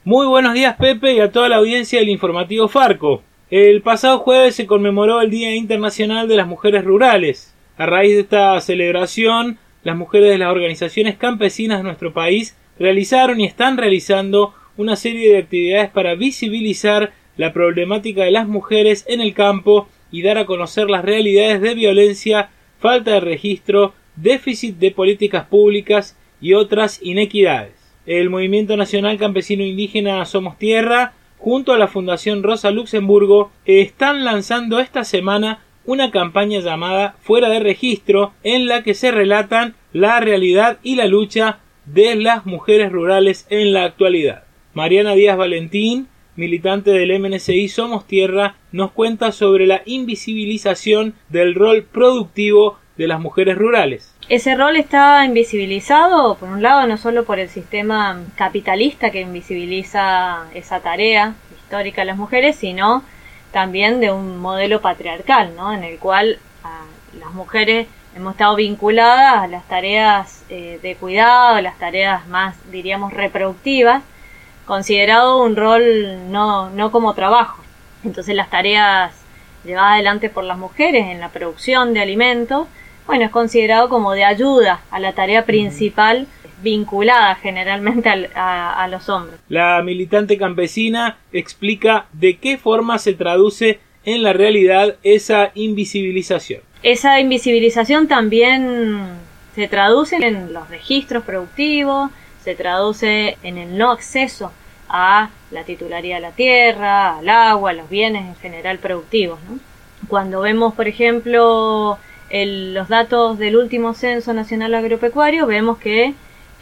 Muy buenos días, Pepe, y a toda la audiencia del informativo Farco. El pasado jueves se conmemoró el Día Internacional de las Mujeres Rurales. A raíz de esta celebración, las mujeres de las organizaciones campesinas de nuestro país realizaron y están realizando una serie de actividades para visibilizar la problemática de las mujeres en el campo y dar a conocer las realidades de violencia, falta de registro, déficit de políticas públicas y otras inequidades. El Movimiento Nacional Campesino Indígena Somos Tierra, junto a la Fundación Rosa Luxemburgo, están lanzando esta semana una campaña llamada Fuera de Registro, en la que se relatan la realidad y la lucha de las mujeres rurales en la actualidad. Mariana Díaz Valentín, militante del MNCI Somos Tierra, nos cuenta sobre la invisibilización del rol productivo de las mujeres rurales. Ese rol está invisibilizado, por un lado, no solo por el sistema capitalista que invisibiliza esa tarea histórica de las mujeres, sino también de un modelo patriarcal, ¿no? En el cual las mujeres hemos estado vinculadas a las tareas de cuidado, a las tareas más, diríamos, reproductivas, considerado un rol no como trabajo. Entonces las tareas llevadas adelante por las mujeres en la producción de alimentos, bueno, es considerado como de ayuda a la tarea principal, vinculada generalmente a los hombres. La militante campesina explica de qué forma se traduce en la realidad esa invisibilización. Esa invisibilización también se traduce en los registros productivos, se traduce en el no acceso a la titularidad de la tierra, al agua, a los bienes en general productivos, ¿no? Cuando vemos, por ejemplo, los datos del último Censo Nacional Agropecuario, vemos que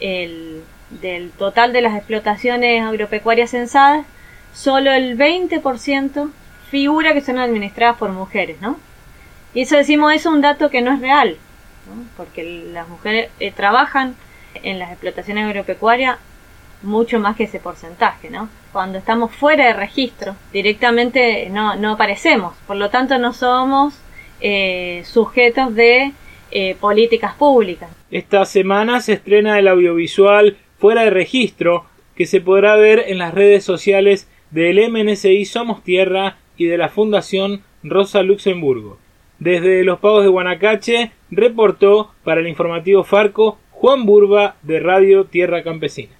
del total de las explotaciones agropecuarias censadas, solo el 20% figura que son administradas por mujeres, ¿no? Y eso decimos, es un dato que no es real, ¿no? Porque las mujeres trabajan en las explotaciones agropecuarias mucho más que ese porcentaje, ¿no? Cuando estamos fuera de registro, directamente no aparecemos, por lo tanto no somos sujetos de políticas públicas. Esta semana se estrena el audiovisual Fuera de Registro, que se podrá ver en las redes sociales del MNCI Somos Tierra y de la Fundación Rosa Luxemburgo. Desde Los Pagos de Guanacache reportó para el informativo Farco Juan Burba de Radio Tierra Campesina.